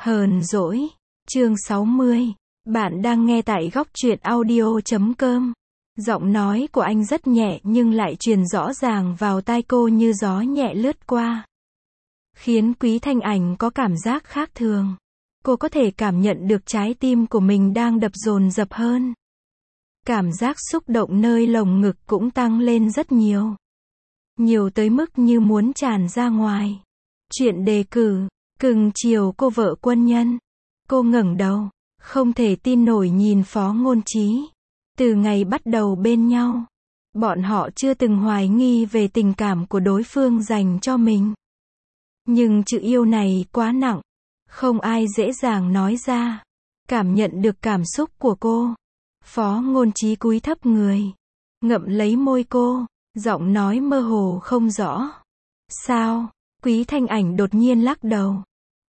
Hờn dỗi. Chương 60. Bạn đang nghe tại góc truyện audio.com. Giọng nói của anh rất nhẹ nhưng lại truyền rõ ràng vào tai cô như gió nhẹ lướt qua, khiến Quý Thanh Ảnh có cảm giác khác thường. Cô có thể cảm nhận được trái tim của mình đang đập dồn dập hơn. Cảm giác xúc động nơi lồng ngực cũng tăng lên rất nhiều. Nhiều tới mức như muốn tràn ra ngoài. Chuyện đề cử, cưng chiều cô vợ quân nhân. Cô ngẩng đầu, không thể tin nổi nhìn Phó Ngôn Trí. Từ ngày bắt đầu bên nhau, bọn họ chưa từng hoài nghi về tình cảm của đối phương dành cho mình. Nhưng chữ yêu này quá nặng, không ai dễ dàng nói ra. Cảm nhận được cảm xúc của cô, Phó Ngôn Trí cúi thấp người, ngậm lấy môi cô, giọng nói mơ hồ không rõ. Sao? Quý Thanh Ảnh đột nhiên lắc đầu.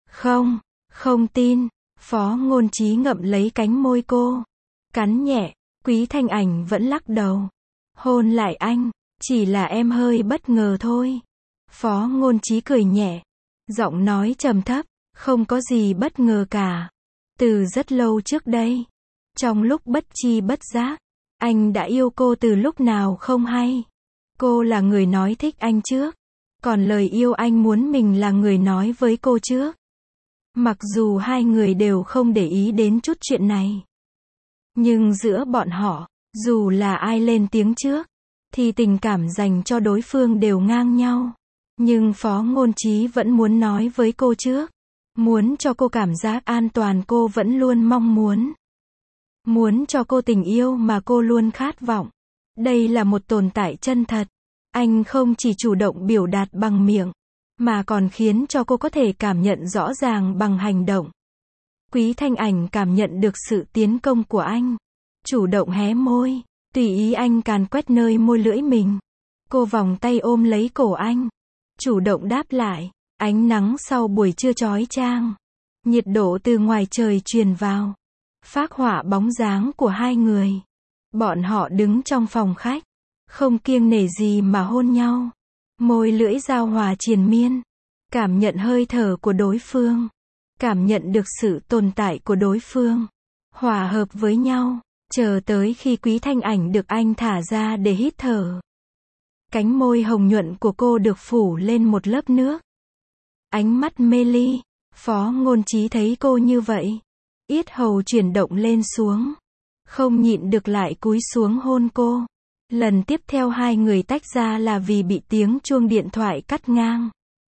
Không tin. Phó Ngôn Trí ngậm lấy cánh môi cô, cắn nhẹ. Quý Thanh Ảnh vẫn lắc đầu. Hôn lại anh, chỉ là em hơi bất ngờ thôi. Phó Ngôn Trí cười nhẹ, giọng nói trầm thấp, không có gì bất ngờ cả. Từ rất lâu trước đây, trong lúc bất chi bất giác, anh đã yêu cô từ lúc nào không hay. Cô là người nói thích anh trước, còn lời yêu anh muốn mình là người nói với cô trước. Mặc dù hai người đều không để ý đến chút chuyện này, nhưng giữa bọn họ, dù là ai lên tiếng trước, thì tình cảm dành cho đối phương đều ngang nhau. Nhưng Phó Ngôn Trí vẫn muốn nói với cô trước, muốn cho cô cảm giác an toàn cô vẫn luôn mong muốn. Muốn cho cô tình yêu mà cô luôn khát vọng. Đây là một tồn tại chân thật. Anh không chỉ chủ động biểu đạt bằng miệng, mà còn khiến cho cô có thể cảm nhận rõ ràng bằng hành động. Quý Thanh Ảnh cảm nhận được sự tiến công của anh. Chủ động hé môi, tùy ý anh càn quét nơi môi lưỡi mình. Cô vòng tay ôm lấy cổ anh, chủ động đáp lại. Ánh nắng sau buổi trưa chói chang, nhiệt độ từ ngoài trời truyền vào, phác họa bóng dáng của hai người. Bọn họ đứng trong phòng khách, không kiêng nể gì mà hôn nhau. Môi lưỡi giao hòa triền miên, cảm nhận hơi thở của đối phương, cảm nhận được sự tồn tại của đối phương, hòa hợp với nhau, chờ tới khi Quý Thanh Ảnh được anh thả ra để hít thở. Cánh môi hồng nhuận của cô được phủ lên một lớp nước. Ánh mắt mê ly. Phó Ngôn Trí thấy cô như vậy, yết hầu chuyển động lên xuống, không nhịn được lại cúi xuống hôn cô. Lần tiếp theo hai người tách ra là vì bị tiếng chuông điện thoại cắt ngang.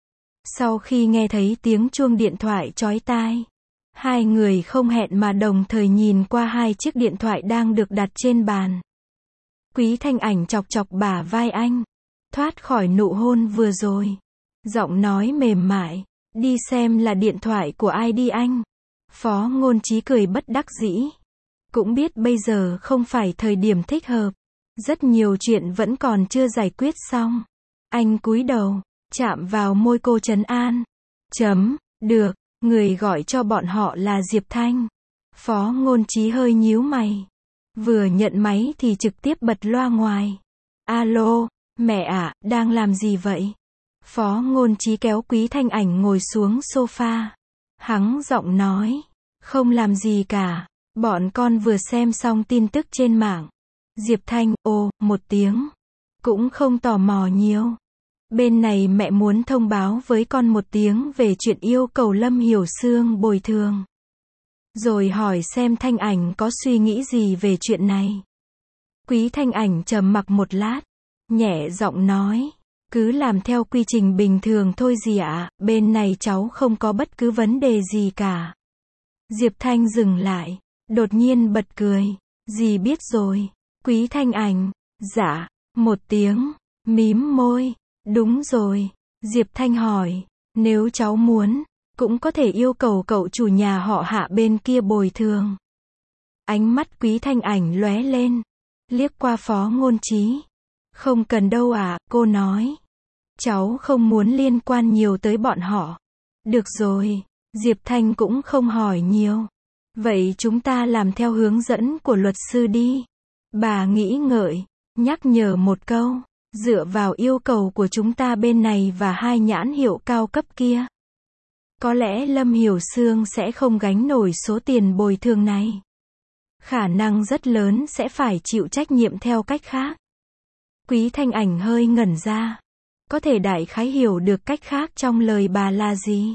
Sau khi nghe thấy tiếng chuông điện thoại chói tai, hai người không hẹn mà đồng thời nhìn qua hai chiếc điện thoại đang được đặt trên bàn. Quý Thanh Ảnh chọc chọc bả vai anh, thoát khỏi nụ hôn vừa rồi. Giọng nói mềm mại, đi xem là điện thoại của ai đi anh. Phó Ngôn Trí cười bất đắc dĩ. Cũng biết bây giờ không phải thời điểm thích hợp. Rất nhiều chuyện vẫn còn chưa giải quyết xong. Anh cúi đầu, chạm vào môi cô trấn an. Được, người gọi cho bọn họ là Diệp Thanh. Phó Ngôn Trí hơi nhíu mày. Vừa nhận máy thì trực tiếp bật loa ngoài. Alo, mẹ ạ, đang làm gì vậy? Phó Ngôn Trí kéo Quý Thanh Ảnh ngồi xuống sofa. Hắng giọng nói, không làm gì cả. Bọn con vừa xem xong tin tức trên mạng. Diệp Thanh, một tiếng. Cũng không tò mò nhiều. Bên này mẹ muốn thông báo với con một tiếng về chuyện yêu cầu Lâm Hiểu Sương bồi thường. Rồi hỏi xem Thanh Ảnh có suy nghĩ gì về chuyện này. Quý Thanh Ảnh trầm mặc một lát, nhẹ giọng nói, cứ làm theo quy trình bình thường thôi dì ạ, bên này cháu không có bất cứ vấn đề gì cả. Diệp Thanh dừng lại, đột nhiên bật cười, dì biết rồi. Quý Thanh Ảnh, dạ, một tiếng, mím môi, đúng rồi. Diệp Thanh hỏi, nếu cháu muốn, cũng có thể yêu cầu cậu chủ nhà họ Hạ bên kia bồi thường. Ánh mắt Quý Thanh Ảnh lóe lên, liếc qua Phó Ngôn Trí. Không cần đâu ạ, cô nói. Cháu không muốn liên quan nhiều tới bọn họ. Được rồi, Diệp Thanh cũng không hỏi nhiều. Vậy chúng ta làm theo hướng dẫn của luật sư đi. Bà nghĩ ngợi, nhắc nhở một câu, dựa vào yêu cầu của chúng ta bên này và hai nhãn hiệu cao cấp kia. Có lẽ Lâm Hiểu Sương sẽ không gánh nổi số tiền bồi thường này. Khả năng rất lớn sẽ phải chịu trách nhiệm theo cách khác. Quý Thanh Ảnh hơi ngẩn ra. Có thể đại khái hiểu được cách khác trong lời bà là gì.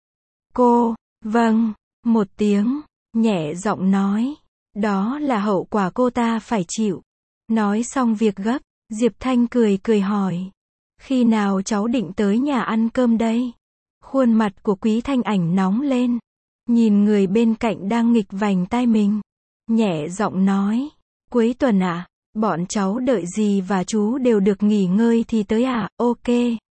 Cô, vâng, một tiếng, nhẹ giọng nói. Đó là hậu quả cô ta phải chịu. Nói xong việc gấp, Diệp Thanh cười cười hỏi. Khi nào cháu định tới nhà ăn cơm đây? Khuôn mặt của Quý Thanh Ảnh nóng lên. Nhìn người bên cạnh đang nghịch vành tai mình. Nhẹ giọng nói. Cuối tuần à? Bọn cháu đợi dì và chú đều được nghỉ ngơi thì tới à? Ok.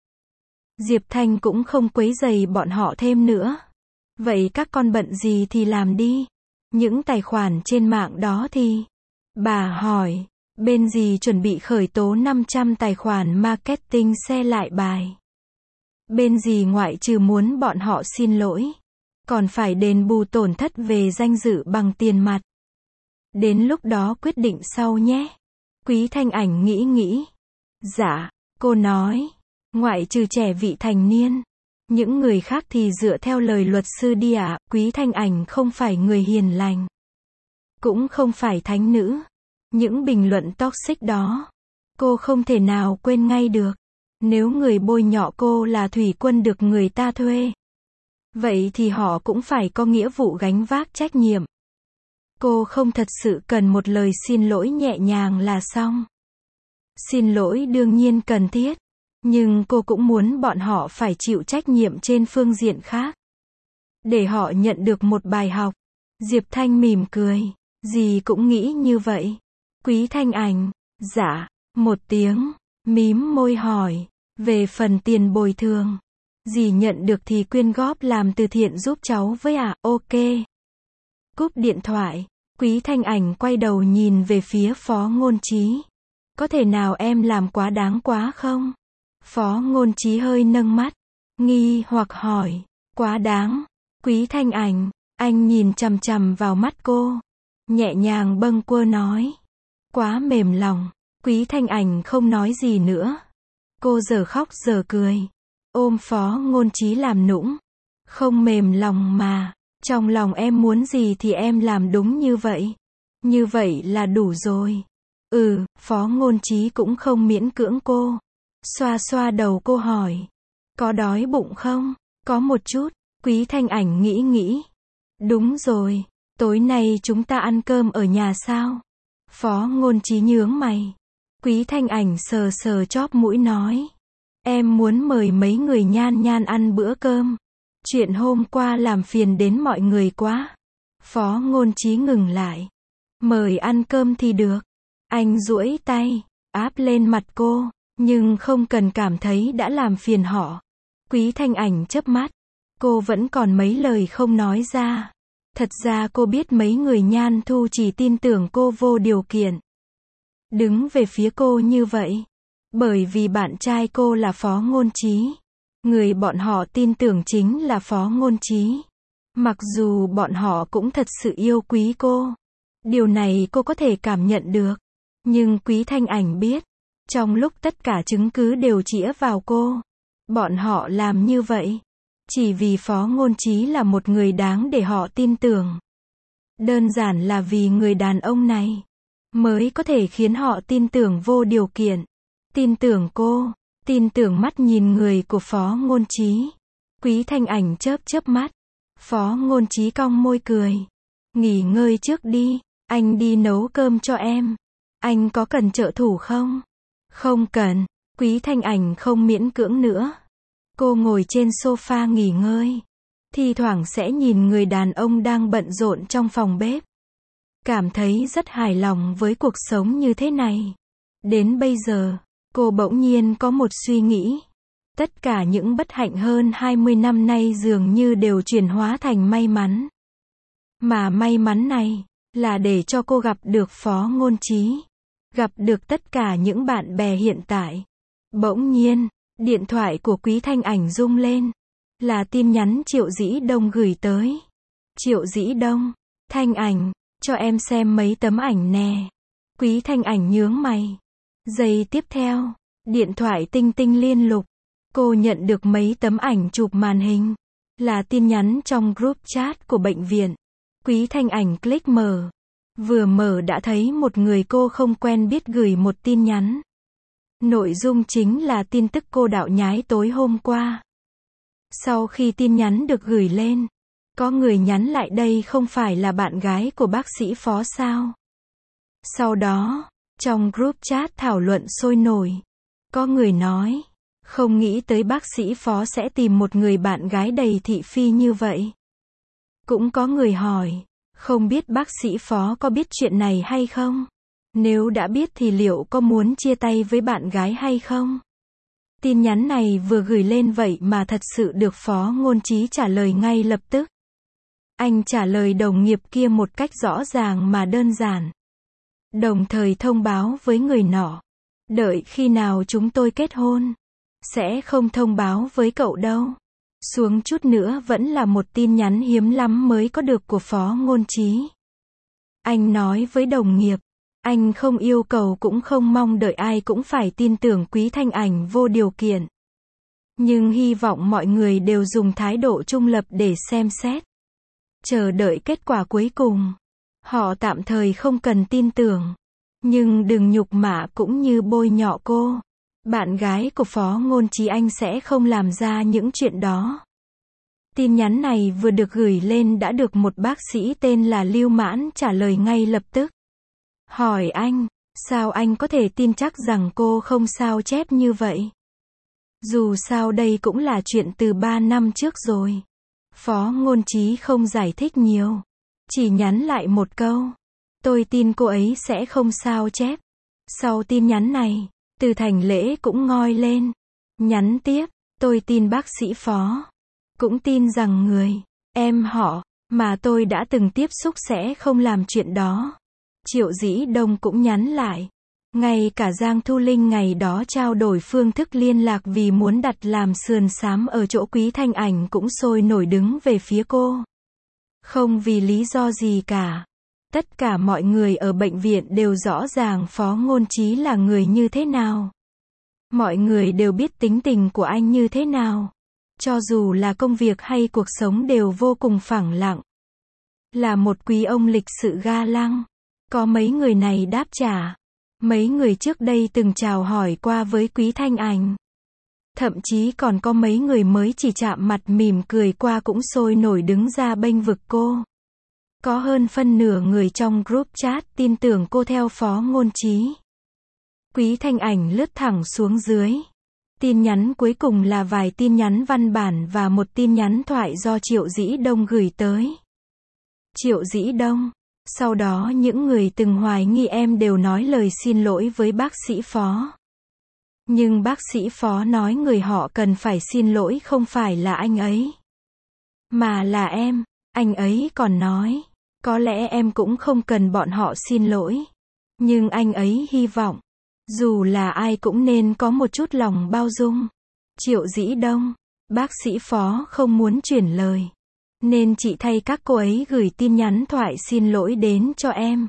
Diệp Thanh cũng không quấy rầy bọn họ thêm nữa. Vậy các con bận gì thì làm đi. Những tài khoản trên mạng đó thì... Bà hỏi. Bên dì chuẩn bị khởi tố 500 tài khoản marketing xe lại bài. Bên dì ngoại trừ muốn bọn họ xin lỗi, còn phải đền bù tổn thất về danh dự bằng tiền mặt. Đến lúc đó quyết định sau nhé. Quý Thanh Ảnh nghĩ. Dạ, cô nói. Ngoại trừ trẻ vị thành niên. Những người khác thì dựa theo lời luật sư đi ạ. Quý Thanh Ảnh không phải người hiền lành. Cũng không phải thánh nữ. Những bình luận toxic đó, cô không thể nào quên ngay được. Nếu người bôi nhọ cô là thủy quân được người ta thuê, vậy thì họ cũng phải có nghĩa vụ gánh vác trách nhiệm. Cô không thật sự cần một lời xin lỗi nhẹ nhàng là xong. Xin lỗi đương nhiên cần thiết, nhưng cô cũng muốn bọn họ phải chịu trách nhiệm trên phương diện khác. Để họ nhận được một bài học. Diệp Thanh mỉm cười. Dì cũng nghĩ như vậy. Quý Thanh Ảnh. Dạ. Một tiếng. Mím môi hỏi. Về phần tiền bồi thường. Dì nhận được thì quyên góp làm từ thiện giúp cháu với à? Ok. Cúp điện thoại. Quý Thanh Ảnh quay đầu nhìn về phía Phó Ngôn Chí. Có thể nào em làm quá đáng quá không? Phó Ngôn Chí hơi nâng mắt. Nghi hoặc hỏi. Quá đáng. Quý Thanh Ảnh. Anh nhìn chằm chằm vào mắt cô. Nhẹ nhàng bâng quơ nói. Quá mềm lòng. Quý Thanh Ảnh không nói gì nữa. Cô giờ khóc giờ cười. Ôm Phó Ngôn Chí làm nũng. Không mềm lòng mà. Trong lòng em muốn gì thì em làm đúng như vậy. Như vậy là đủ rồi. Phó Ngôn Chí cũng không miễn cưỡng cô. Xoa xoa đầu cô hỏi. Có đói bụng không? Có một chút. Quý Thanh Ảnh nghĩ. Đúng rồi. Tối nay chúng ta ăn cơm ở nhà sao? Phó Ngôn Chí nhướng mày. Quý Thanh Ảnh sờ sờ chóp mũi nói. Em muốn mời mấy người Nhan ăn bữa cơm. Chuyện hôm qua làm phiền đến mọi người quá. Phó Ngôn Chí ngừng lại. Mời ăn cơm thì được. Anh duỗi tay, áp lên mặt cô, nhưng không cần cảm thấy đã làm phiền họ. Quý Thanh Ảnh chớp mắt. Cô vẫn còn mấy lời không nói ra. Thật ra cô biết mấy người Nhan Thu chỉ tin tưởng cô vô điều kiện. Đứng về phía cô như vậy. Bởi vì bạn trai cô là Phó Ngôn Chí. Người bọn họ tin tưởng chính là Phó Ngôn Chí. Mặc dù bọn họ cũng thật sự yêu quý cô. Điều này cô có thể cảm nhận được. Nhưng Quý Thanh Ảnh biết. Trong lúc tất cả chứng cứ đều chĩa vào cô. Bọn họ làm như vậy. Chỉ vì Phó Ngôn Chí là một người đáng để họ tin tưởng. Đơn giản là vì người đàn ông này. Mới có thể khiến họ tin tưởng vô điều kiện. Tin tưởng cô. Tin tưởng mắt nhìn người của Phó Ngôn Chí. Quý Thanh Ảnh chớp mắt. Phó Ngôn Chí cong môi cười. Nghỉ ngơi trước đi. Anh đi nấu cơm cho em. Anh có cần trợ thủ không? Không cần. Quý Thanh Ảnh không miễn cưỡng nữa. Cô ngồi trên sofa nghỉ ngơi. Thi thoảng sẽ nhìn người đàn ông đang bận rộn trong phòng bếp. Cảm thấy rất hài lòng với cuộc sống như thế này. Đến bây giờ, cô bỗng nhiên có một suy nghĩ. Tất cả những bất hạnh hơn 20 năm nay dường như đều chuyển hóa thành may mắn. Mà may mắn này, là để cho cô gặp được Phó Ngôn Chí. Gặp được tất cả những bạn bè hiện tại. Bỗng nhiên, điện thoại của Quý Thanh Ảnh rung lên. Là tin nhắn Triệu Dĩ Đông gửi tới. Triệu Dĩ Đông, Thanh Ảnh, cho em xem mấy tấm ảnh nè. Quý Thanh Ảnh nhướng mày. Giây tiếp theo, điện thoại tinh tinh liên lục. Cô nhận được mấy tấm ảnh chụp màn hình. Là tin nhắn trong group chat của bệnh viện. Quý Thanh Ảnh click mở. Vừa mở đã thấy một người cô không quen biết gửi một tin nhắn. Nội dung chính là tin tức cô đạo nhái tối hôm qua. Sau khi tin nhắn được gửi lên, có người nhắn lại đây không phải là bạn gái của bác sĩ Phó sao? Sau đó, trong group chat thảo luận sôi nổi. Có người nói, không nghĩ tới bác sĩ Phó sẽ tìm một người bạn gái đầy thị phi như vậy. Cũng có người hỏi, không biết bác sĩ Phó có biết chuyện này hay không? Nếu đã biết thì liệu có muốn chia tay với bạn gái hay không? Tin nhắn này vừa gửi lên vậy mà thật sự được Phó Ngôn Trí trả lời ngay lập tức. Anh trả lời đồng nghiệp kia một cách rõ ràng mà đơn giản. Đồng thời thông báo với người nọ. Đợi khi nào chúng tôi kết hôn. Sẽ không thông báo với cậu đâu. Xuống chút nữa vẫn là một tin nhắn hiếm lắm mới có được của Phó Ngôn Trí. Anh nói với đồng nghiệp. Anh không yêu cầu cũng không mong đợi ai cũng phải tin tưởng Quý Thanh Ảnh vô điều kiện. Nhưng hy vọng mọi người đều dùng thái độ trung lập để xem xét. Chờ đợi kết quả cuối cùng. Họ tạm thời không cần tin tưởng. Nhưng đừng nhục mạ cũng như bôi nhọ cô. Bạn gái của Phó Ngôn Trí anh sẽ không làm ra những chuyện đó. Tin nhắn này vừa được gửi lên đã được một bác sĩ tên là Lưu Mãn trả lời ngay lập tức. Hỏi anh, sao anh có thể tin chắc rằng cô không sao chép như vậy? Dù sao đây cũng là chuyện từ 3 năm trước rồi. Phó Ngôn Trí không giải thích nhiều. Chỉ nhắn lại một câu. Tôi tin cô ấy sẽ không sao chép. Sau tin nhắn này, Từ Thành Lễ cũng ngoi lên. Nhắn tiếp, tôi tin bác sĩ Phó. Cũng tin rằng người, em họ, mà tôi đã từng tiếp xúc sẽ không làm chuyện đó. Triệu Dĩ Đông cũng nhắn lại. Ngay cả Giang Thu Linh ngày đó trao đổi phương thức liên lạc vì muốn đặt làm sườn xám ở chỗ Quý Thanh Ảnh cũng sôi nổi đứng về phía cô. Không vì lý do gì cả. Tất cả mọi người ở bệnh viện đều rõ ràng Phó Ngôn Trí là người như thế nào. Mọi người đều biết tính tình của anh như thế nào. Cho dù là công việc hay cuộc sống đều vô cùng phẳng lặng. Là một quý ông lịch sự ga lăng. Có mấy người này đáp trả. Mấy người trước đây từng chào hỏi qua với Quý Thanh Ảnh. Thậm chí còn có mấy người mới chỉ chạm mặt mỉm cười qua cũng sôi nổi đứng ra bênh vực cô. Có hơn phân nửa người trong group chat tin tưởng cô theo Phó Ngôn Trí. Quý Thanh Ảnh lướt thẳng xuống dưới. Tin nhắn cuối cùng là vài tin nhắn văn bản và một tin nhắn thoại do Triệu Dĩ Đông gửi tới. Triệu Dĩ Đông. Sau đó những người từng hoài nghi em đều nói lời xin lỗi với bác sĩ Phó. Nhưng bác sĩ Phó nói người họ cần phải xin lỗi không phải là anh ấy, mà là em. Anh ấy còn nói, có lẽ em cũng không cần bọn họ xin lỗi. Nhưng anh ấy hy vọng, dù là ai cũng nên có một chút lòng bao dung. Triệu Dĩ Đông, bác sĩ Phó không muốn chuyển lời. Nên chị thay các cô ấy gửi tin nhắn thoại xin lỗi đến cho em.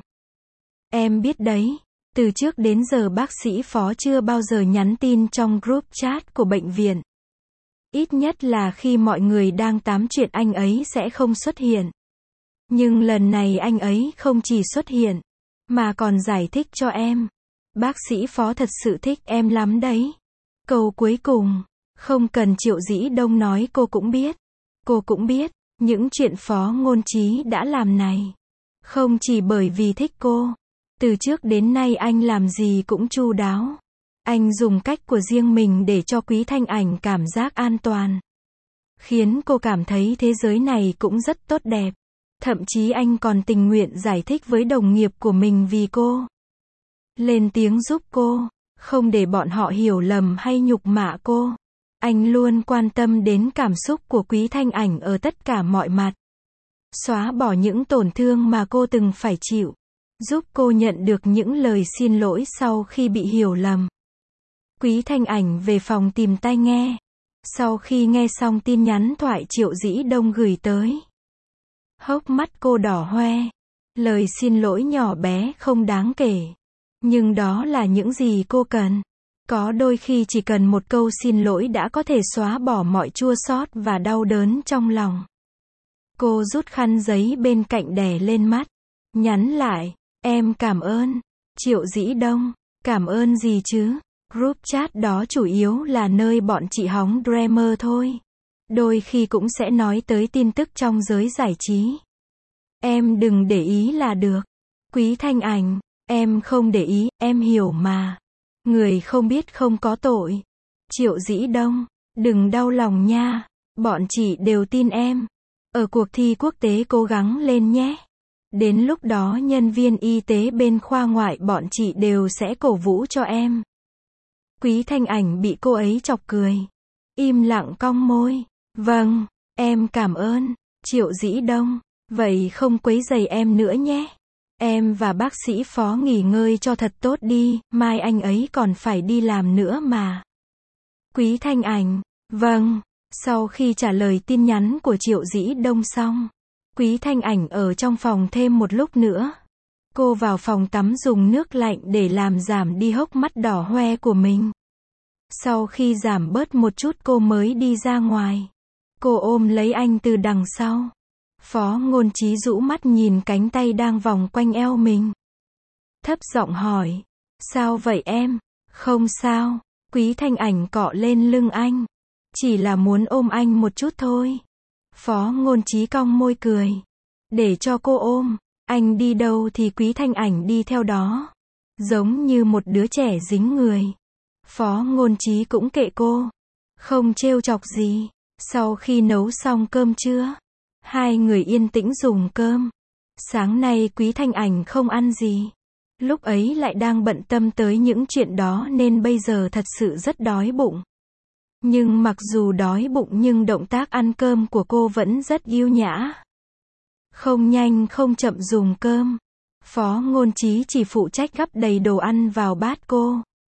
Em biết đấy, từ trước đến giờ bác sĩ Phó chưa bao giờ nhắn tin trong group chat của bệnh viện. Ít nhất là khi mọi người đang tám chuyện anh ấy sẽ không xuất hiện. Nhưng lần này anh ấy không chỉ xuất hiện, mà còn giải thích cho em. Bác sĩ Phó thật sự thích em lắm đấy. Câu cuối cùng, không cần Triệu Dĩ Đông nói cô cũng biết. Cô cũng biết. Những chuyện Phó Ngôn Trí đã làm này, không chỉ bởi vì thích cô. Từ trước đến nay anh làm gì cũng chu đáo. Anh dùng cách của riêng mình để cho Quý Thanh Ảnh cảm giác an toàn. Khiến cô cảm thấy thế giới này cũng rất tốt đẹp. Thậm chí anh còn tình nguyện giải thích với đồng nghiệp của mình vì cô. Lên tiếng giúp cô, không để bọn họ hiểu lầm hay nhục mạ cô. Anh luôn quan tâm đến cảm xúc của Quý Thanh Ảnh ở tất cả mọi mặt. Xóa bỏ những tổn thương mà cô từng phải chịu. Giúp cô nhận được những lời xin lỗi sau khi bị hiểu lầm. Quý Thanh Ảnh về phòng tìm tai nghe. Sau khi nghe xong tin nhắn thoại Triệu Dĩ Đông gửi tới, hốc mắt cô đỏ hoe. Lời xin lỗi nhỏ bé không đáng kể. Nhưng đó là những gì cô cần. Có đôi khi chỉ cần một câu xin lỗi đã có thể xóa bỏ mọi chua xót và đau đớn trong lòng. Cô rút khăn giấy bên cạnh đè lên mắt. Nhắn lại, em cảm ơn. Triệu Dĩ Đông, cảm ơn gì chứ? Group chat đó chủ yếu là nơi bọn chị hóng drama thôi. Đôi khi cũng sẽ nói tới tin tức trong giới giải trí. Em đừng để ý là được. Quý Thanh Ảnh, em không để ý, em hiểu mà. Người không biết không có tội. Triệu Dĩ Đông, đừng đau lòng nha. Bọn chị đều tin em. Ở cuộc thi quốc tế cố gắng lên nhé. Đến lúc đó nhân viên y tế bên khoa ngoại bọn chị đều sẽ cổ vũ cho em. Quý Thanh Ảnh bị cô ấy chọc cười. Im lặng cong môi. Vâng, em cảm ơn. Triệu Dĩ Đông, vậy không quấy rầy em nữa nhé. Em và bác sĩ Phó nghỉ ngơi cho thật tốt đi, mai anh ấy còn phải đi làm nữa mà. Quý Thanh Ảnh, vâng. Sau khi trả lời tin nhắn của Triệu Dĩ Đông xong, Quý Thanh Ảnh ở trong phòng thêm một lúc nữa. Cô vào phòng tắm dùng nước lạnh để làm giảm đi hốc mắt đỏ hoe của mình. Sau khi giảm bớt một chút cô mới đi ra ngoài. Cô ôm lấy anh từ đằng sau. Phó Ngôn Chí rũ mắt nhìn cánh tay đang vòng quanh eo mình. Thấp giọng hỏi, sao vậy em? Không sao. Quý Thanh Ảnh cọ lên lưng anh. Chỉ là muốn ôm anh một chút thôi. Phó Ngôn Chí cong môi cười. Để cho cô ôm. Anh đi đâu thì Quý Thanh Ảnh đi theo đó. Giống như một đứa trẻ dính người. Phó Ngôn Chí cũng kệ cô. Không trêu chọc gì. Sau khi nấu xong cơm trưa, hai người yên tĩnh dùng cơm. Sáng nay Quý Thanh Ảnh không ăn gì. Lúc ấy lại đang bận tâm tới những chuyện đó nên bây giờ thật sự rất đói bụng. Nhưng mặc dù đói bụng nhưng động tác ăn cơm của cô vẫn rất yêu nhã. Không nhanh không chậm dùng cơm. Phó Ngôn Chí chỉ phụ trách gắp đầy đồ ăn vào bát cô.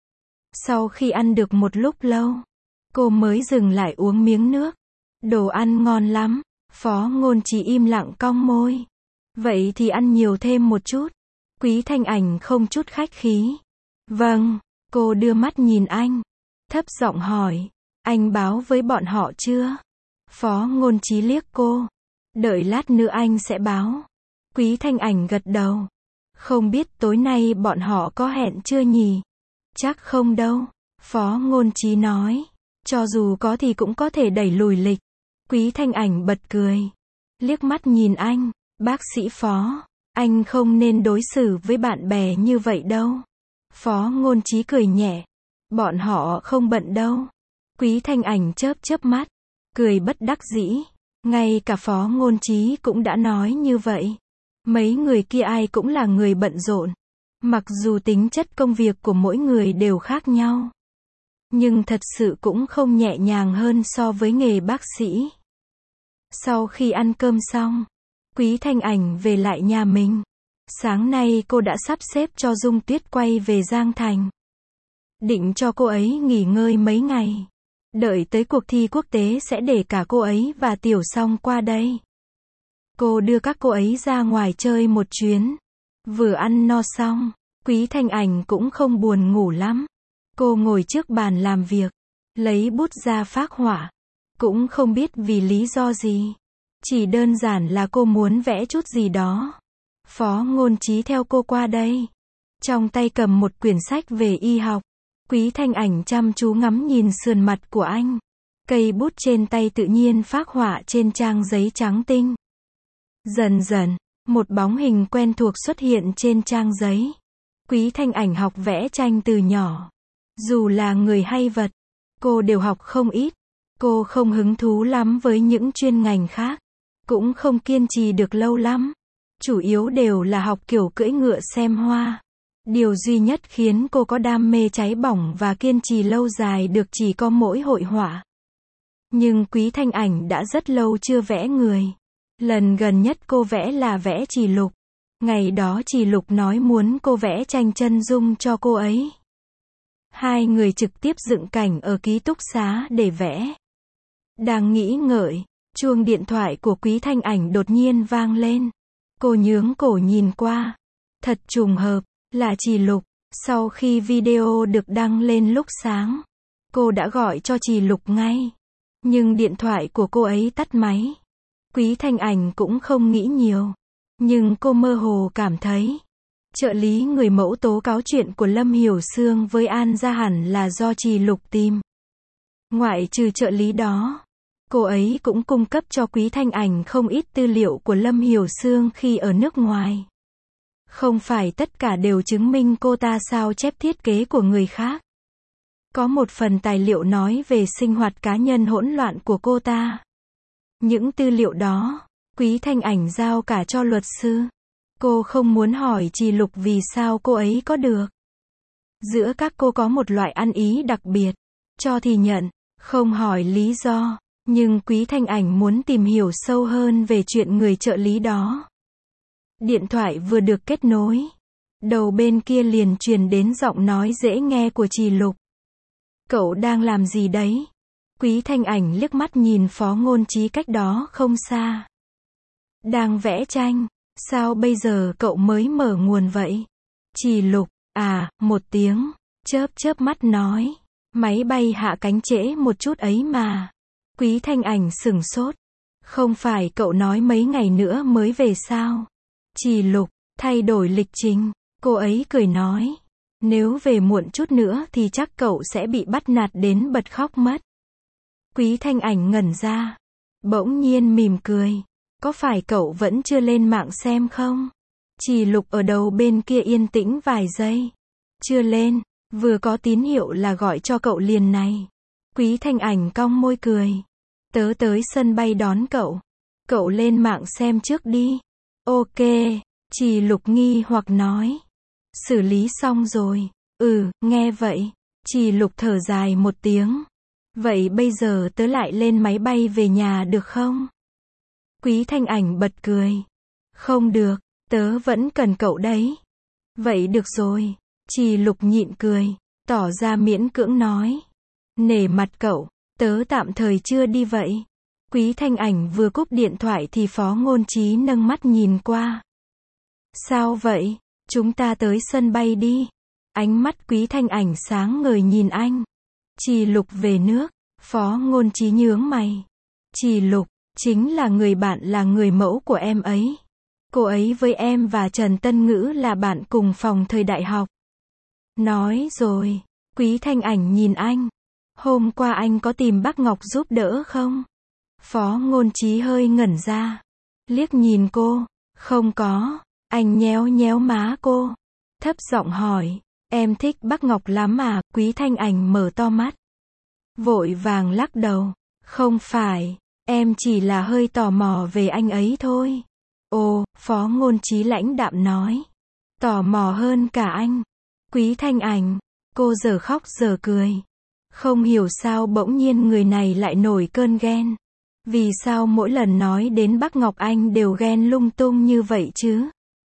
Sau khi ăn được một lúc lâu, cô mới dừng lại uống miếng nước. Đồ ăn ngon lắm. Phó Ngôn Chí im lặng cong môi. Vậy thì ăn nhiều thêm một chút. Quý Thanh Ảnh không chút khách khí. Vâng. Cô đưa mắt nhìn anh. Thấp giọng hỏi. Anh báo với bọn họ chưa? Phó Ngôn Chí liếc cô. Đợi lát nữa anh sẽ báo. Quý Thanh Ảnh gật đầu. Không biết tối nay bọn họ có hẹn chưa nhỉ? Chắc không đâu. Phó Ngôn Chí nói. Cho dù có thì cũng có thể đẩy lùi lịch. Quý Thanh Ảnh bật cười. Liếc mắt nhìn anh. Bác sĩ Phó. Anh không nên đối xử với bạn bè như vậy đâu. Phó Ngôn Chí cười nhẹ. Bọn họ không bận đâu. Quý Thanh Ảnh chớp chớp mắt. Cười bất đắc dĩ. Ngay cả Phó Ngôn Chí cũng đã nói như vậy. Mấy người kia ai cũng là người bận rộn. Mặc dù tính chất công việc của mỗi người đều khác nhau. Nhưng thật sự cũng không nhẹ nhàng hơn so với nghề bác sĩ. Sau khi ăn cơm xong, Quý Thanh Ảnh về lại nhà mình. Sáng nay cô đã sắp xếp cho Dung Tuyết quay về Giang Thành. Định cho cô ấy nghỉ ngơi mấy ngày. Đợi tới cuộc thi quốc tế sẽ để cả cô ấy và Tiểu Song qua đây. Cô đưa các cô ấy ra ngoài chơi một chuyến. Vừa ăn no xong, Quý Thanh Ảnh cũng không buồn ngủ lắm. Cô ngồi trước bàn làm việc, lấy bút ra phác họa. Cũng không biết vì lý do gì. Chỉ đơn giản là cô muốn vẽ chút gì đó. Phó Ngôn Chí theo cô qua đây. Trong tay cầm một quyển sách về y học. Quý Thanh Ảnh chăm chú ngắm nhìn sườn mặt của anh. Cây bút trên tay tự nhiên phác họa trên trang giấy trắng tinh. Dần dần, một bóng hình quen thuộc xuất hiện trên trang giấy. Quý Thanh Ảnh học vẽ tranh từ nhỏ. Dù là người hay vật, cô đều học không ít. Cô không hứng thú lắm với những chuyên ngành khác. Cũng không kiên trì được lâu lắm. Chủ yếu đều là học kiểu cưỡi ngựa xem hoa. Điều duy nhất khiến cô có đam mê cháy bỏng và kiên trì lâu dài được chỉ có mỗi hội họa. Nhưng Quý Thanh Ảnh đã rất lâu chưa vẽ người. Lần gần nhất cô vẽ là vẽ Trì Lục. Ngày đó Trì Lục nói muốn cô vẽ tranh chân dung cho cô ấy. Hai người trực tiếp dựng cảnh ở ký túc xá để vẽ. Đang nghĩ ngợi, chuông điện thoại của Quý Thanh Ảnh đột nhiên vang lên. Cô nhướng cổ nhìn qua. Thật trùng hợp, là Trì Lục. Sau khi video được đăng lên lúc sáng, cô đã gọi cho Trì Lục ngay. Nhưng điện thoại của cô ấy tắt máy. Quý Thanh Ảnh cũng không nghĩ nhiều. Nhưng cô mơ hồ cảm thấy, trợ lý người mẫu tố cáo chuyện của Lâm Hiểu Sương với An Gia hẳn là do Trì Lục tìm. Ngoại trừ trợ lý đó, cô ấy cũng cung cấp cho Quý Thanh Ảnh không ít tư liệu của Lâm Hiểu Sương khi ở nước ngoài. Không phải tất cả đều chứng minh cô ta sao chép thiết kế của người khác. Có một phần tài liệu nói về sinh hoạt cá nhân hỗn loạn của cô ta. Những tư liệu đó, Quý Thanh Ảnh giao cả cho luật sư. Cô không muốn hỏi Trì Lục vì sao cô ấy có được. Giữa các cô có một loại ăn ý đặc biệt. Cho thì nhận, không hỏi lý do. Nhưng Quý Thanh Ảnh muốn tìm hiểu sâu hơn về chuyện người trợ lý đó. Điện thoại vừa được kết nối. Đầu bên kia liền truyền đến giọng nói dễ nghe của Trì Lục. Cậu đang làm gì đấy? Quý Thanh Ảnh liếc mắt nhìn Phó Ngôn Trí cách đó không xa. Đang vẽ tranh. Sao bây giờ cậu mới mở nguồn vậy? Trì Lục, một tiếng, chớp mắt nói. Máy bay hạ cánh trễ một chút ấy mà. Quý Thanh Ảnh sửng sốt. Không phải cậu nói mấy ngày nữa mới về sao? Trì Lục, thay đổi lịch trình. Cô ấy cười nói. Nếu về muộn chút nữa thì chắc cậu sẽ bị bắt nạt đến bật khóc mất. Quý Thanh Ảnh ngẩn ra. Bỗng nhiên mỉm cười. Có phải cậu vẫn chưa lên mạng xem không? Trì Lục ở đầu bên kia yên tĩnh vài giây. Chưa lên, vừa có tín hiệu là gọi cho cậu liền này. Quý Thanh Ảnh cong môi cười. Tớ tới sân bay đón cậu. Cậu lên mạng xem trước đi. Ok, Trì Lục nghi hoặc nói. Xử lý xong rồi. Nghe vậy. Trì Lục thở dài một tiếng. Vậy bây giờ tớ lại lên máy bay về nhà được không? Quý Thanh Ảnh bật cười. Không được, tớ vẫn cần cậu đấy. Vậy được rồi. Trì Lục nhịn cười, tỏ ra miễn cưỡng nói. Nể mặt cậu, tớ tạm thời chưa đi vậy. Quý Thanh Ảnh vừa cúp điện thoại thì Phó Ngôn Trí nâng mắt nhìn qua. Sao vậy? Chúng ta tới sân bay đi. Ánh mắt Quý Thanh Ảnh sáng ngời nhìn anh. Trì Lục về nước. Phó Ngôn Trí nhướng mày. Trì Lục, chính là người bạn là người mẫu của em ấy. Cô ấy với em và Trần Tân Ngữ là bạn cùng phòng thời đại học. Nói rồi. Quý Thanh Ảnh nhìn anh. Hôm qua anh có tìm bác Ngọc giúp đỡ không? Phó Ngôn Trí hơi ngẩn ra. Liếc nhìn cô. Không có. Anh nhéo nhéo má cô. Thấp giọng hỏi. Em thích bác Ngọc lắm à? Quý Thanh Ảnh mở to mắt. Vội vàng lắc đầu. Không phải. Em chỉ là hơi tò mò về anh ấy thôi. Ồ, Phó Ngôn Trí lãnh đạm nói. Tò mò hơn cả anh. Quý Thanh Ảnh. Cô giờ khóc giờ cười. Không hiểu sao bỗng nhiên người này lại nổi cơn ghen. Vì sao mỗi lần nói đến bác Ngọc anh đều ghen lung tung như vậy chứ?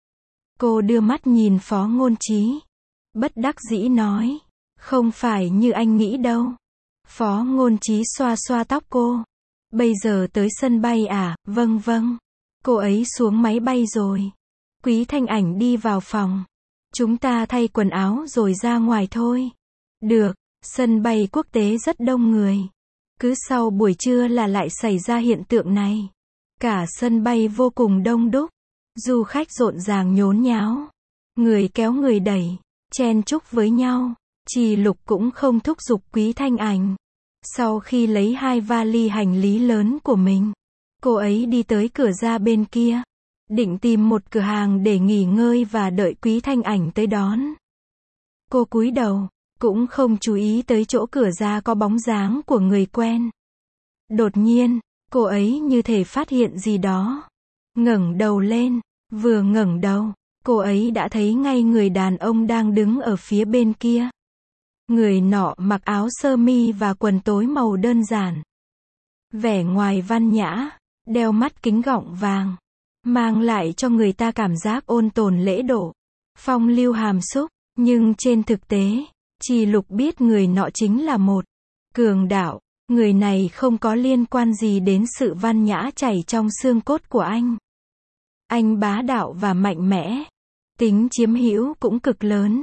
Cô đưa mắt nhìn Phó Ngôn Trí. Bất đắc dĩ nói. Không phải như anh nghĩ đâu. Phó Ngôn Trí xoa xoa tóc cô. Bây giờ tới sân bay à? Vâng. Cô ấy xuống máy bay rồi. Quý Thanh Ảnh đi vào phòng. Chúng ta thay quần áo rồi ra ngoài thôi. Được, sân bay quốc tế rất đông người. Cứ sau buổi trưa là lại xảy ra hiện tượng này. Cả sân bay vô cùng đông đúc. Du khách rộn ràng nhốn nháo. Người kéo người đẩy, chen chúc với nhau. Trì Lục cũng không thúc giục Quý Thanh Ảnh. Sau khi lấy 2 vali hành lý lớn của mình, cô ấy đi tới cửa ra bên kia. Định tìm một cửa hàng để nghỉ ngơi và đợi Quý Thanh Ảnh tới đón. Cô cúi đầu, cũng không chú ý tới chỗ cửa ra có bóng dáng của người quen. Đột nhiên, cô ấy như thể phát hiện gì đó. Ngẩng đầu lên, vừa ngẩng đầu, cô ấy đã thấy ngay người đàn ông đang đứng ở phía bên kia. Người nọ mặc áo sơ mi và quần tối màu đơn giản. Vẻ ngoài văn nhã, đeo mắt kính gọng vàng, mang lại cho người ta cảm giác ôn tồn lễ độ, phong lưu hàm xúc. Nhưng trên thực tế, Trì Lục biết người nọ chính là một cường đạo. Người này không có liên quan gì đến sự văn nhã chảy trong xương cốt của anh. Anh bá đạo và mạnh mẽ. Tính chiếm hữu cũng cực lớn.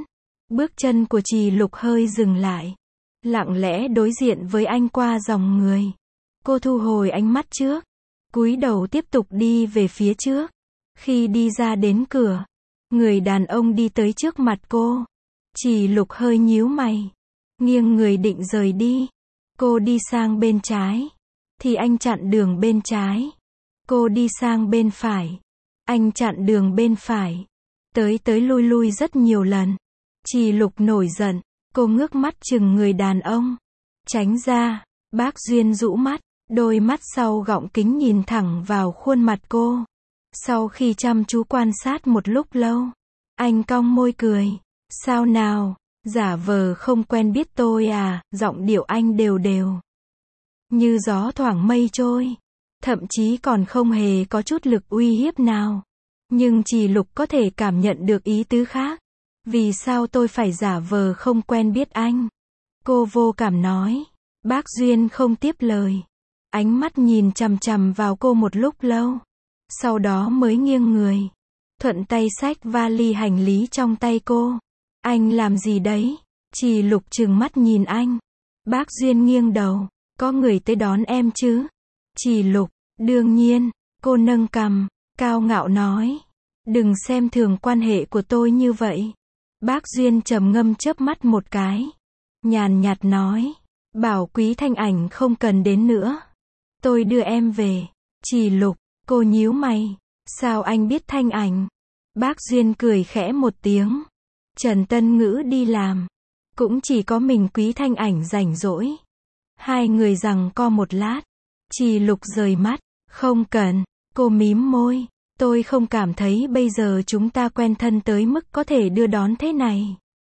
Bước chân của Trì Lục hơi dừng lại. Lặng lẽ đối diện với anh qua dòng người. Cô thu hồi ánh mắt trước. Cúi đầu tiếp tục đi về phía trước. Khi đi ra đến cửa, người đàn ông đi tới trước mặt cô. Trì Lục hơi nhíu mày. Nghiêng người định rời đi. Cô đi sang bên trái. Thì anh chặn đường bên trái. Cô đi sang bên phải. Anh chặn đường bên phải. Tới lui lui rất nhiều lần. Trì Lục nổi giận. Cô ngước mắt chừng người đàn ông. Tránh ra. Bác Duyên rũ mắt. Đôi mắt sau gọng kính nhìn thẳng vào khuôn mặt cô. Sau khi chăm chú quan sát một lúc lâu, anh cong môi cười. Sao nào, giả vờ không quen biết tôi à, giọng điệu anh đều đều. Như gió thoảng mây trôi. Thậm chí còn không hề có chút lực uy hiếp nào. Nhưng Trì Lục có thể cảm nhận được ý tứ khác. Vì sao tôi phải giả vờ không quen biết anh? Cô vô cảm nói. Bác Duyên không tiếp lời. Ánh mắt nhìn chằm chằm vào cô một lúc lâu. Sau đó mới nghiêng người. Thuận tay xách vali hành lý trong tay cô. Anh làm gì đấy? Trì Lục trừng mắt nhìn anh. Bác Duyên nghiêng đầu. Có người tới đón em chứ? Trì Lục. Đương nhiên. Cô nâng cằm. Cao ngạo nói. Đừng xem thường quan hệ của tôi như vậy. Bác Duyên trầm ngâm chớp mắt một cái. Nhàn nhạt nói. Bảo Quý Thanh Ảnh không cần đến nữa. Tôi đưa em về. Trì Lục. Cô nhíu mày. Sao anh biết Thanh Ảnh? Bác Duyên cười khẽ một tiếng. Trần Tân Ngữ đi làm. Cũng chỉ có mình Quý Thanh Ảnh rảnh rỗi. Hai người giằng co một lát. Trì Lục rời mắt. Không cần. Cô mím môi. Tôi không cảm thấy bây giờ chúng ta quen thân tới mức có thể đưa đón thế này.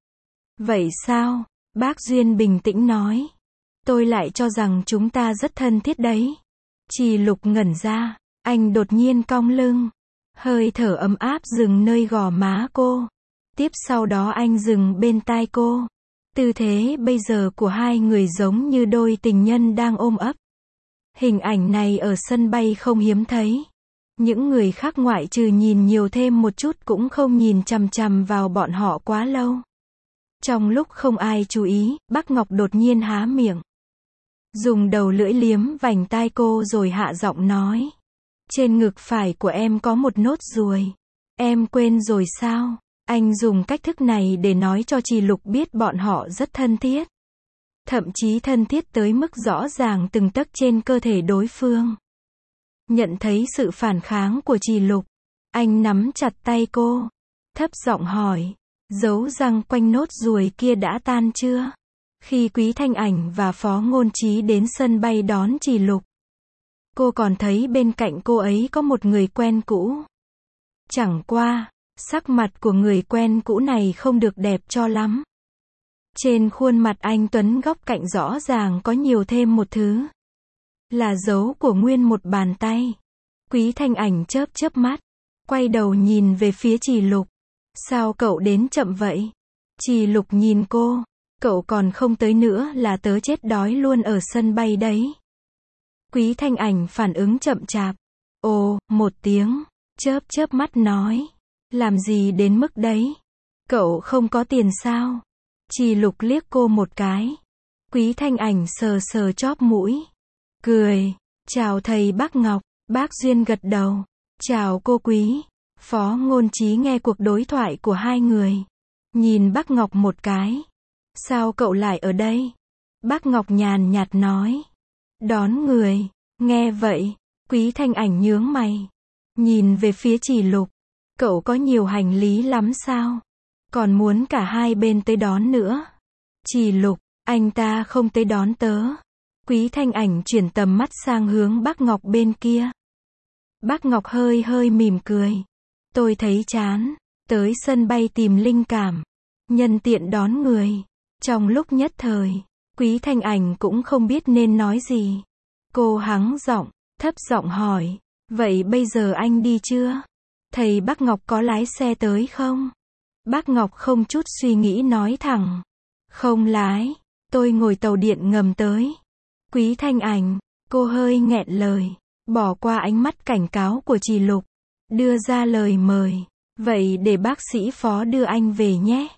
Vậy sao? Bác Duyên bình tĩnh nói. Tôi lại cho rằng chúng ta rất thân thiết đấy. Trì Lục ngẩn ra. Anh đột nhiên cong lưng. Hơi thở ấm áp dừng nơi gò má cô. Tiếp sau đó anh dừng bên tai cô. Tư thế bây giờ của hai người giống như đôi tình nhân đang ôm ấp. Hình ảnh này ở sân bay không hiếm thấy. Những người khác ngoại trừ nhìn nhiều thêm một chút cũng không nhìn chằm chằm vào bọn họ quá lâu. Trong lúc không ai chú ý, Bác Ngọc đột nhiên há miệng. Dùng đầu lưỡi liếm vành tai cô rồi hạ giọng nói. Trên ngực phải của em có một nốt ruồi. Em quên rồi sao? Anh dùng cách thức này để nói cho Trì Lục biết bọn họ rất thân thiết. Thậm chí thân thiết tới mức rõ ràng từng tấc trên cơ thể đối phương. Nhận thấy sự phản kháng của Trì Lục, anh nắm chặt tay cô, thấp giọng hỏi, dấu răng quanh nốt ruồi kia đã tan chưa? Khi Quý Thanh Ảnh và Phó Ngôn Trí đến sân bay đón Trì Lục, cô còn thấy bên cạnh cô ấy có một người quen cũ. Chẳng qua, sắc mặt của người quen cũ này không được đẹp cho lắm. Trên khuôn mặt anh tuấn góc cạnh rõ ràng có nhiều thêm một thứ. Là dấu của nguyên một bàn tay. Quý Thanh Ảnh chớp chớp mắt, quay đầu nhìn về phía Trì Lục. Sao cậu đến chậm vậy? Trì Lục nhìn cô. Cậu còn không tới nữa là tớ chết đói luôn ở sân bay đấy. Quý Thanh Ảnh phản ứng chậm chạp. Ồ, một tiếng. Chớp chớp mắt nói. Làm gì đến mức đấy? Cậu không có tiền sao? Trì Lục liếc cô một cái. Quý Thanh Ảnh sờ sờ chóp mũi. Cười. Chào thầy Bác Ngọc. Bác Duyên gật đầu. Chào cô Quý. Phó Ngôn Trí nghe cuộc đối thoại của hai người. Nhìn Bác Ngọc một cái. Sao cậu lại ở đây? Bác Ngọc nhàn nhạt nói. Đón người. Nghe vậy, Quý Thanh Ảnh nhướng mày. Nhìn về phía Trì Lục. Cậu có nhiều hành lý lắm sao? Còn muốn cả hai bên tới đón nữa. Trì Lục, anh ta không tới đón tớ. Quý Thanh Ảnh chuyển tầm mắt sang hướng Bác Ngọc bên kia. Bác Ngọc hơi hơi mỉm cười. Tôi thấy chán. Tới sân bay tìm linh cảm. Nhân tiện đón người. Trong lúc nhất thời, Quý Thanh Ảnh cũng không biết nên nói gì. Cô hắng giọng, thấp giọng hỏi. Vậy bây giờ anh đi chưa? Thầy Bác Ngọc có lái xe tới không? Bác Ngọc không chút suy nghĩ nói thẳng. Không lái. Tôi ngồi tàu điện ngầm tới. Quý Thanh Ảnh, cô hơi nghẹn lời. Bỏ qua ánh mắt cảnh cáo của Trì Lục. Đưa ra lời mời. Vậy để bác sĩ Phó đưa anh về nhé.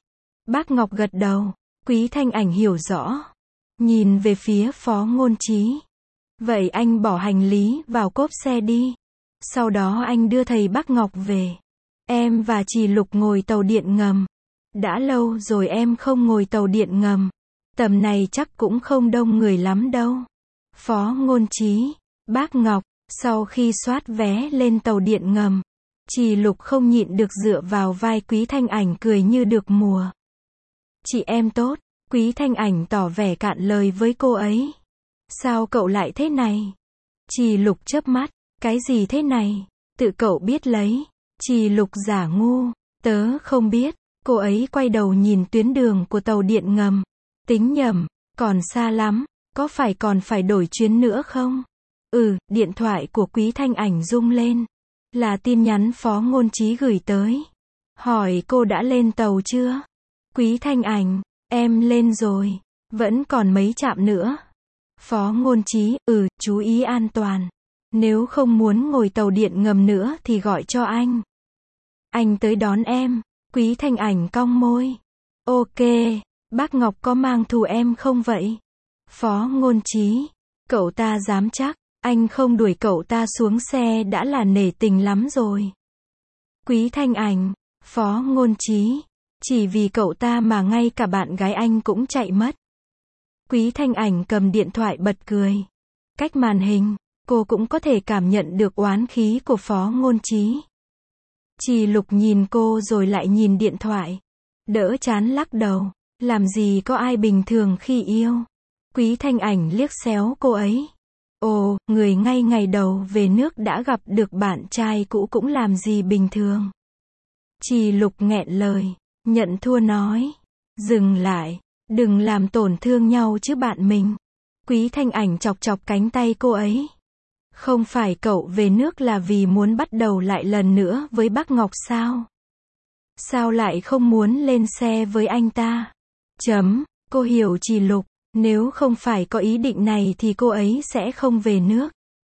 Bác Ngọc gật đầu. Quý Thanh Ảnh hiểu rõ. Nhìn về phía Phó Ngôn Trí. Vậy anh bỏ hành lý vào cốp xe đi. Sau đó anh đưa thầy Bác Ngọc về. Em và chị Lục ngồi tàu điện ngầm. Đã lâu rồi em không ngồi tàu điện ngầm. Tầm này chắc cũng không đông người lắm đâu. Phó Ngôn Trí, Bác Ngọc, sau khi soát vé lên tàu điện ngầm, chị Lục không nhịn được dựa vào vai Quý Thanh Ảnh cười như được mùa. Chị em tốt, Quý Thanh Ảnh tỏ vẻ cạn lời với cô ấy. Sao cậu lại thế này? Chị Lục chớp mắt, cái gì thế này? Tự cậu biết lấy. Chị Lục giả ngu, tớ không biết. Cô ấy quay đầu nhìn tuyến đường của tàu điện ngầm. Tính nhầm, còn xa lắm, có phải còn phải đổi chuyến nữa không? Điện thoại của Quý Thanh Ảnh rung lên. Là tin nhắn Phó Ngôn Trí gửi tới. Hỏi cô đã lên tàu chưa? Quý Thanh Ảnh, em lên rồi. Vẫn còn mấy trạm nữa. Phó Ngôn Trí, chú ý an toàn. Nếu không muốn ngồi tàu điện ngầm nữa thì gọi cho anh. Anh tới đón em. Quý Thanh Ảnh cong môi. Ok, bác Ngọc có mang thù em không vậy? Phó Ngôn Trí, cậu ta dám chắc, anh không đuổi cậu ta xuống xe đã là nể tình lắm rồi. Quý Thanh Ảnh, Phó Ngôn Trí, chỉ vì cậu ta mà ngay cả bạn gái anh cũng chạy mất. Quý Thanh Ảnh cầm điện thoại bật cười. Cách màn hình, cô cũng có thể cảm nhận được oán khí của Phó Ngôn Trí. Chị Lục nhìn cô rồi lại nhìn điện thoại. Đỡ chán lắc đầu. Làm gì có ai bình thường khi yêu. Quý Thanh Ảnh liếc xéo cô ấy. Ồ, người ngay ngày đầu về nước đã gặp được bạn trai cũ cũng làm gì bình thường. Chị Lục nghẹn lời. Nhận thua nói. Dừng lại. Đừng làm tổn thương nhau chứ bạn mình. Quý Thanh Ảnh chọc chọc cánh tay cô ấy. Không phải cậu về nước là vì muốn bắt đầu lại lần nữa với bác Ngọc sao? Sao lại không muốn lên xe với anh ta? Cô hiểu chị Lục, nếu không phải có ý định này thì cô ấy sẽ không về nước.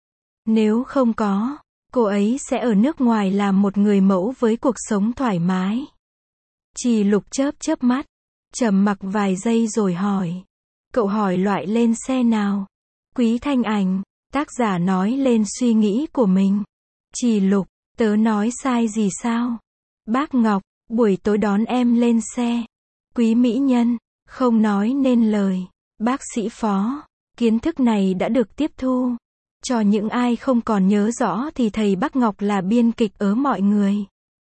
Nếu không có, cô ấy sẽ ở nước ngoài làm một người mẫu với cuộc sống thoải mái. Chị Lục chớp mắt, trầm mặc vài giây rồi hỏi. Cậu hỏi loại lên xe nào? Quý Thanh Ảnh, tác giả nói lên suy nghĩ của mình. Chị Lục, tớ nói sai gì sao? Bác Ngọc, buổi tối đón em lên xe. Quý mỹ nhân, không nói nên lời. Bác sĩ Phó, kiến thức này đã được tiếp thu. Cho những ai không còn nhớ rõ thì thầy Bác Ngọc là biên kịch ớ mọi người.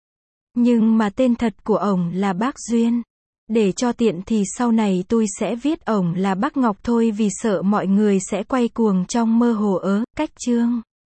Nhưng mà tên thật của ổng là Bác Duyên. Để cho tiện thì sau này tôi sẽ viết ổng là Bác Ngọc thôi vì sợ mọi người sẽ quay cuồng trong mơ hồ cách chương.